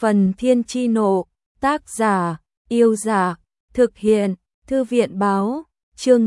Phần Thiên Chi Nộ, tác giả, Yêu Giả, thực hiện, Thư viện Báo, chương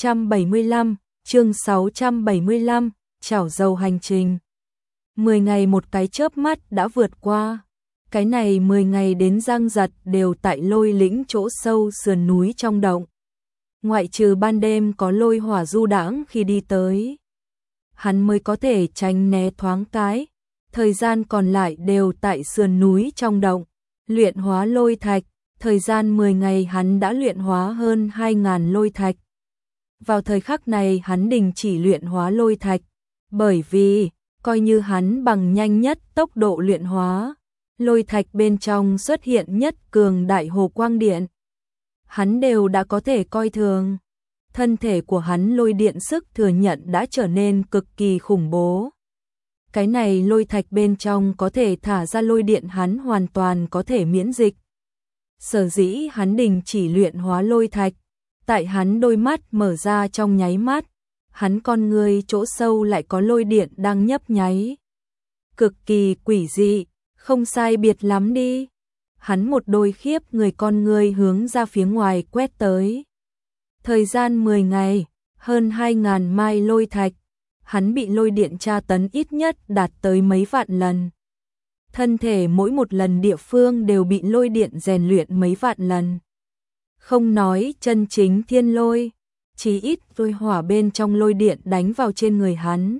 675, chảo dầu hành trình. 10 ngày một cái chớp mắt đã vượt qua. Cái này 10 ngày đến Giang Giật đều tại Lôi Lĩnh chỗ sâu sườn núi trong động. Ngoại trừ ban đêm có lôi hỏa du đãng khi đi tới, hắn mới có thể tránh né thoáng cái. Thời gian còn lại đều tại sườn núi trong động, luyện hóa lôi thạch. Thời gian 10 ngày hắn đã luyện hóa hơn 2.000 lôi thạch. Vào thời khắc này hắn đình chỉ luyện hóa lôi thạch, bởi vì, coi như hắn bằng nhanh nhất tốc độ luyện hóa, lôi thạch bên trong xuất hiện nhất cường đại hồ quang điện, hắn đều đã có thể coi thường. Thân thể của hắn lôi điện sức thừa nhận đã trở nên cực kỳ khủng bố. Cái này lôi thạch bên trong có thể thả ra lôi điện hắn hoàn toàn có thể miễn dịch. Sở dĩ hắn đình chỉ luyện hóa lôi thạch, tại hắn đôi mắt mở ra trong nháy mắt, hắn con người chỗ sâu lại có lôi điện đang nhấp nháy. Cực kỳ quỷ dị, không sai biệt lắm đi. Hắn một đôi khiếp người con người hướng ra phía ngoài quét tới. Thời gian 10 ngày, hơn 2.000 mai lôi thạch, hắn bị lôi điện tra tấn ít nhất đạt tới mấy vạn lần. Thân thể mỗi một lần địa phương đều bị lôi điện rèn luyện mấy vạn lần. Không nói chân chính thiên lôi, chí ít lôi hỏa bên trong lôi điện đánh vào trên người hắn,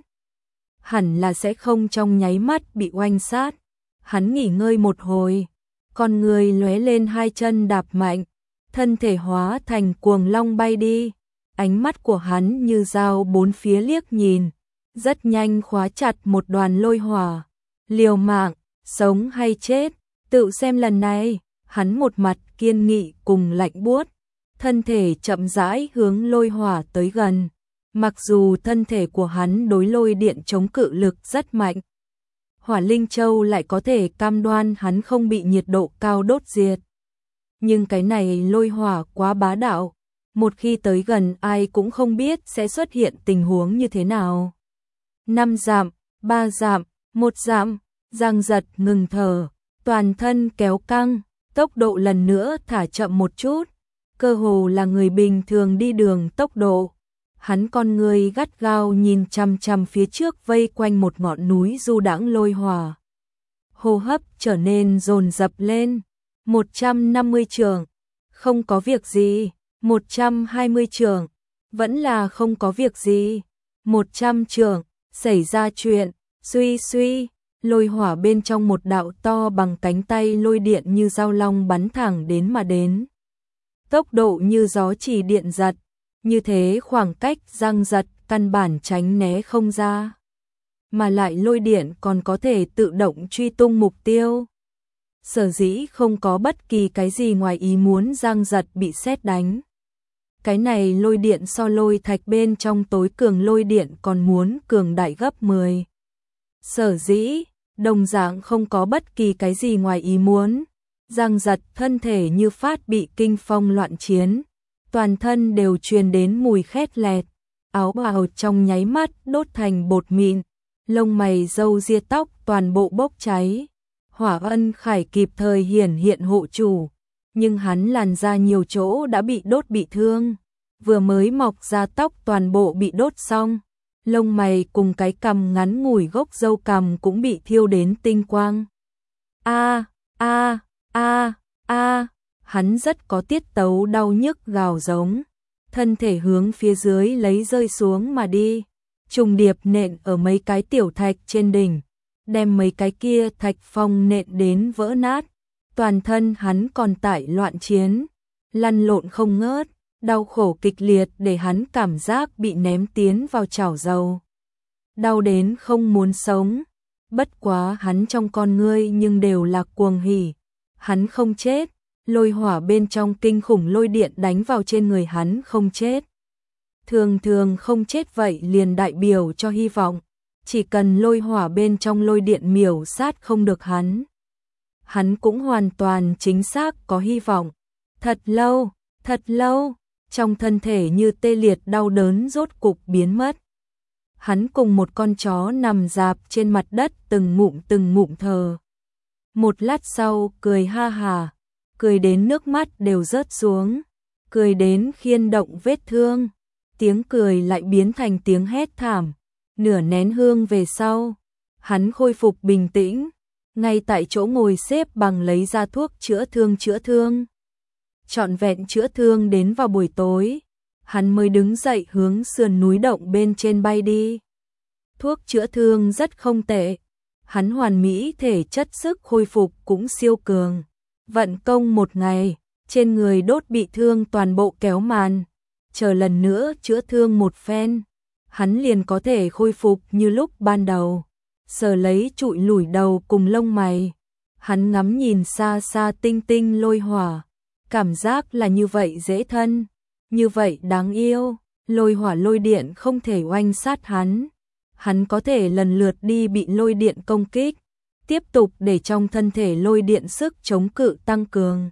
hẳn là sẽ không trong nháy mắt bị oanh sát. Hắn nghỉ ngơi một hồi, con người lóe lên hai chân đạp mạnh, thân thể hóa thành cuồng long bay đi. Ánh mắt của hắn như dao bốn phía liếc nhìn, rất nhanh khóa chặt một đoàn lôi hỏa. Liều mạng, sống hay chết, tự xem lần này. Hắn một mặt kiên nghị cùng lạnh buốt, thân thể chậm rãi hướng lôi hỏa tới gần. Mặc dù thân thể của hắn đối lôi điện chống cự lực rất mạnh, Hỏa Linh Châu lại có thể cam đoan hắn không bị nhiệt độ cao đốt diệt. Nhưng cái này lôi hỏa quá bá đạo, một khi tới gần ai cũng không biết sẽ xuất hiện tình huống như thế nào. 5 dặm, 3 dặm, 1 dặm, Giang Giật ngừng thở, toàn thân kéo căng, tốc độ lần nữa thả chậm một chút, cơ hồ là người bình thường đi đường tốc độ. Hắn con người gắt gao nhìn chằm chằm phía trước vây quanh một ngọn núi du đãng lôi hỏa. Hô hấp trở nên dồn dập lên. 150 trượng, không có việc gì. 120 trượng, vẫn là không có việc gì. 100 trượng, xảy ra chuyện. Suy suy, lôi hỏa bên trong một đạo to bằng cánh tay lôi điện như dao long bắn thẳng đến mà đến. Tốc độ như gió chỉ điện giật, như thế khoảng cách Giang Giật căn bản tránh né không ra. Mà lại lôi điện còn có thể tự động truy tung mục tiêu. Sở dĩ không có bất kỳ cái gì ngoài ý muốn Giang Giật bị sét đánh. Cái này lôi điện so lôi thạch bên trong tối cường lôi điện còn muốn cường đại gấp 10. Sở dĩ, đồng dạng không có bất kỳ cái gì ngoài ý muốn. Giang Giật thân thể như phát bị kinh phong loạn chiến, toàn thân đều truyền đến mùi khét lẹt, áo bào trong nháy mắt đốt thành bột mịn, lông mày râu ria tóc toàn bộ bốc cháy. Hỏa Ân Khải kịp thời hiện hộ chủ, nhưng hắn làn da nhiều chỗ đã bị đốt bị thương, vừa mới mọc ra tóc toàn bộ bị đốt xong, lông mày cùng cái cằm ngắn ngủi gốc râu cằm cũng bị thiêu đến tinh quang. Hắn rất có tiết tấu đau nhức gào giống, thân thể hướng phía dưới lấy rơi xuống mà đi, trùng điệp nện ở mấy cái tiểu thạch trên đỉnh, đem mấy cái kia thạch phong nện đến vỡ nát. Toàn thân hắn còn tại loạn chiến, lăn lộn không ngớt, đau khổ kịch liệt để hắn cảm giác bị ném tiến vào chảo dầu. Đau đến không muốn sống, bất quá hắn trong con ngươi nhưng đều là cuồng hỉ. Hắn không chết, lôi hỏa bên trong kinh khủng lôi điện đánh vào trên người hắn không chết. Thường thường không chết vậy liền đại biểu cho hy vọng, chỉ cần lôi hỏa bên trong lôi điện miểu sát không được hắn. Hắn cũng hoàn toàn chính xác có hy vọng. Thật lâu, trong thân thể như tê liệt đau đớn rốt cục biến mất. Hắn cùng một con chó nằm rạp trên mặt đất từng ngụm thở. Một lát sau cười ha hà, cười đến nước mắt đều rớt xuống, cười đến khiên động vết thương, tiếng cười lại biến thành tiếng hét thảm. Nửa nén hương về sau, hắn khôi phục bình tĩnh, ngay tại chỗ ngồi xếp bằng lấy ra thuốc chữa thương. Trọn vẹn chữa thương đến vào buổi tối, hắn mới đứng dậy hướng sườn núi động bên trên bay đi. Thuốc chữa thương rất không tệ, hắn hoàn mỹ thể chất sức khôi phục cũng siêu cường. Vận công một ngày, trên người đốt bị thương toàn bộ kéo màn, chờ lần nữa chữa thương một phen, hắn liền có thể khôi phục như lúc ban đầu. Sờ lấy trụi lủi đầu cùng lông mày, hắn ngắm nhìn xa xa tinh tinh lôi hỏa, cảm giác là như vậy dễ thân, như vậy đáng yêu. Lôi hỏa lôi điện không thể oanh sát hắn có thể lần lượt đi bị lôi điện công kích, tiếp tục để trong thân thể lôi điện sức chống cự tăng cường.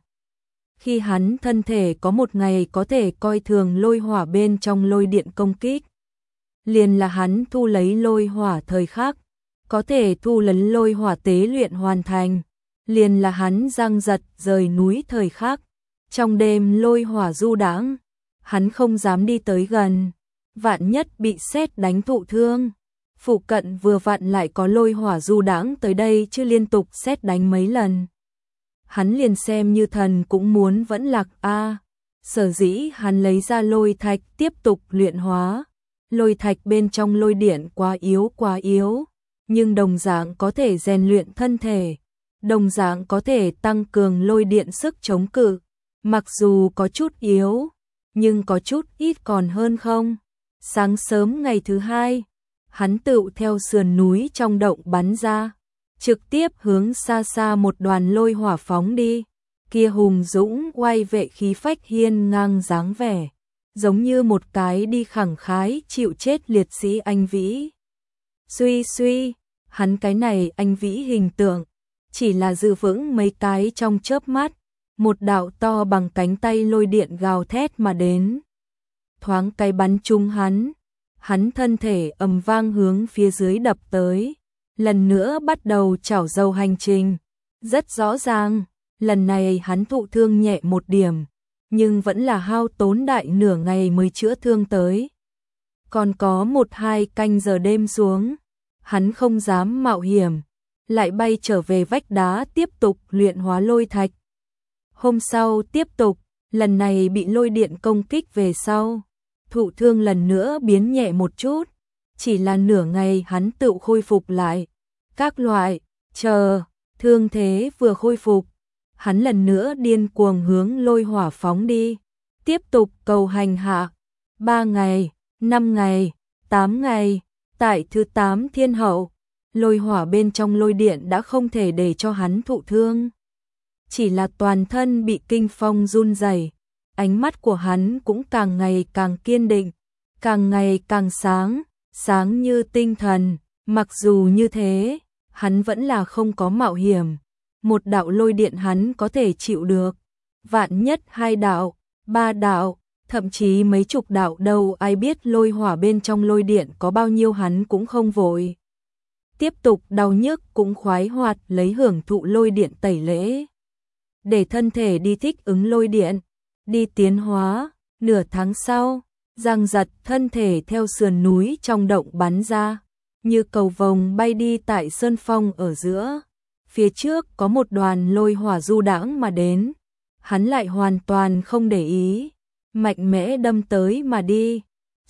Khi hắn thân thể có một ngày có thể coi thường lôi hỏa bên trong lôi điện công kích, liền là hắn thu lấy lôi hỏa thời khắc, có thể thu lấy lôi hỏa tế luyện hoàn thành, liền là hắn giang giật rời núi thời khắc. Trong đêm lôi hỏa du đãng, hắn không dám đi tới gần, vạn nhất bị sét đánh thụ thương. Phụ cận vừa vặn lại có lôi hỏa du đãng tới đây chứ liên tục sét đánh mấy lần. Hắn liền xem như thần cũng muốn vẫn lạc a. Sở dĩ hắn lấy ra lôi thạch tiếp tục luyện hóa. Lôi thạch bên trong lôi điện quá yếu, nhưng đồng dạng có thể rèn luyện thân thể, đồng dạng có thể tăng cường lôi điện sức chống cự. Mặc dù có chút yếu, nhưng có chút ít còn hơn không. Sáng sớm ngày thứ hai, hắn tựu theo sườn núi trong động bắn ra, trực tiếp hướng xa xa một đoàn lôi hỏa phóng đi. Kia hùng dũng oai vệ khí phách hiên ngang dáng vẻ, giống như một cái đi khẳng khái chịu chết liệt sĩ anh vĩ. Suy, hắn cái này anh vĩ hình tượng, chỉ là giữ vững mấy cái trong chớp mắt, một đạo to bằng cánh tay lôi điện gào thét mà đến. Thoáng cái bắn trúng hắn thân thể ầm vang hướng phía dưới đập tới, lần nữa bắt đầu chảo dầu hành trình. Rất rõ ràng, lần này hắn thụ thương nhẹ một điểm, nhưng vẫn là hao tốn đại nửa ngày mới chữa thương tới. Còn có 1-2 canh giờ đêm xuống, hắn không dám mạo hiểm, lại bay trở về vách đá tiếp tục luyện hóa lôi thạch. Hôm sau tiếp tục, lần này bị lôi điện công kích về sau, thụ thương lần nữa biến nhẹ một chút, chỉ là nửa ngày hắn tự khôi phục lại. Các loại, chờ, thương thế vừa khôi phục, hắn lần nữa điên cuồng hướng lôi hỏa phóng đi, tiếp tục cầu hành hạ. 3 ngày, 5 ngày, 8 ngày, tại thứ 8 thiên hậu, lôi hỏa bên trong lôi điện đã không thể để cho hắn thụ thương. Chỉ là toàn thân bị kinh phong run rẩy, ánh mắt của hắn cũng càng ngày càng kiên định, càng ngày càng sáng như tinh thần. Mặc dù như thế, hắn vẫn là không có mạo hiểm. Một đạo lôi điện hắn có thể chịu được, vạn nhất 2 đạo, 3 đạo, thậm chí mấy chục đạo đâu ai biết lôi hỏa bên trong lôi điện có bao nhiêu hắn cũng không vội. Tiếp tục đau nhức cũng khoái hoạt lấy hưởng thụ lôi điện tẩy lễ. Để thân thể đi thích ứng lôi điện, đi tiến hóa. Nửa tháng sau, giang giật thân thể theo sườn núi trong động bắn ra, như cầu vồng bay đi tại sơn phong ở giữa. Phía trước có một đoàn lôi hỏa du đãng mà đến, hắn lại hoàn toàn không để ý, mạnh mẽ đâm tới mà đi.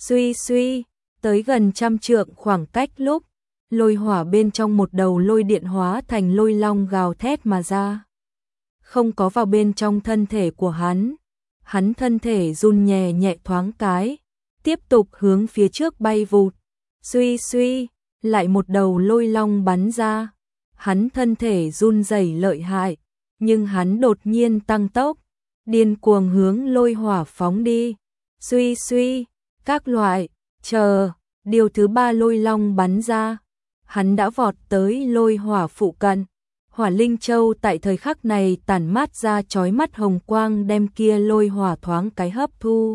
Suy, tới gần 100 trượng khoảng cách lúc, lôi hỏa bên trong một đầu lôi điện hóa thành lôi long gào thét mà ra. Không có vào bên trong thân thể của hắn thân thể run nhẹ nhẹ thoáng cái, tiếp tục hướng phía trước bay vụt. Suy, lại một đầu lôi long bắn ra. Hắn thân thể run rẩy lợi hại, nhưng hắn đột nhiên tăng tốc, điên cuồng hướng lôi hỏa phóng đi. Suy, các loại, chờ, điều thứ 3 lôi long bắn ra, hắn đã vọt tới lôi hỏa phụ cận. Hỏa linh châu tại thời khắc này tản mát ra chói mắt hồng quang đem kia lôi hỏa thoáng cái hấp thu.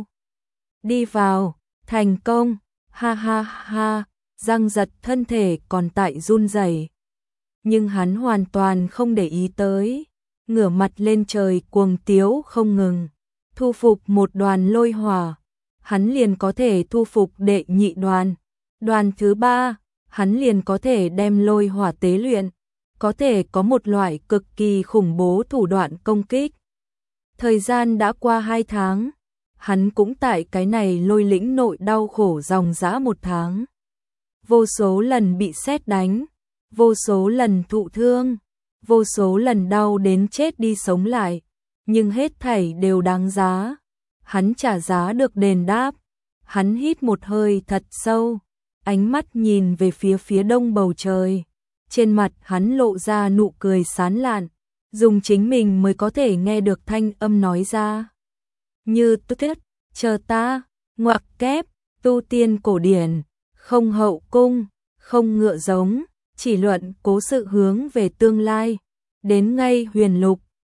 Đi vào, thành công, ha, giang giật thân thể còn tại run rẩy. nhưng hắn hoàn toàn không để ý tới, ngửa mặt lên trời cuồng tiếu không ngừng, thu phục một đoàn lôi hỏa, hắn liền có thể thu phục đệ nhị đoàn, đoàn thứ ba, hắn liền có thể đem lôi hỏa tế luyện, có thể có một loại cực kỳ khủng bố thủ đoạn công kích. Thời gian đã qua 2 tháng, hắn cũng tại cái này lôi lĩnh nội đau khổ dòng dã 1 tháng. Vô số lần bị sét đánh, vô số lần thụ thương, vô số lần đau đến chết đi sống lại, nhưng hết thảy đều đáng giá. Hắn trả giá được đền đáp. Hắn hít một hơi thật sâu, ánh mắt nhìn về phía đông bầu trời. Trên mặt hắn lộ ra nụ cười sán lạn, dùng chính mình mới có thể nghe được thanh âm nói ra. Như tuyết, chờ ta, ngoặc kép, tu tiên cổ điển, không hậu cung, không ngựa giống, chỉ luận cố sự hướng về tương lai. Đến ngay huyền lục,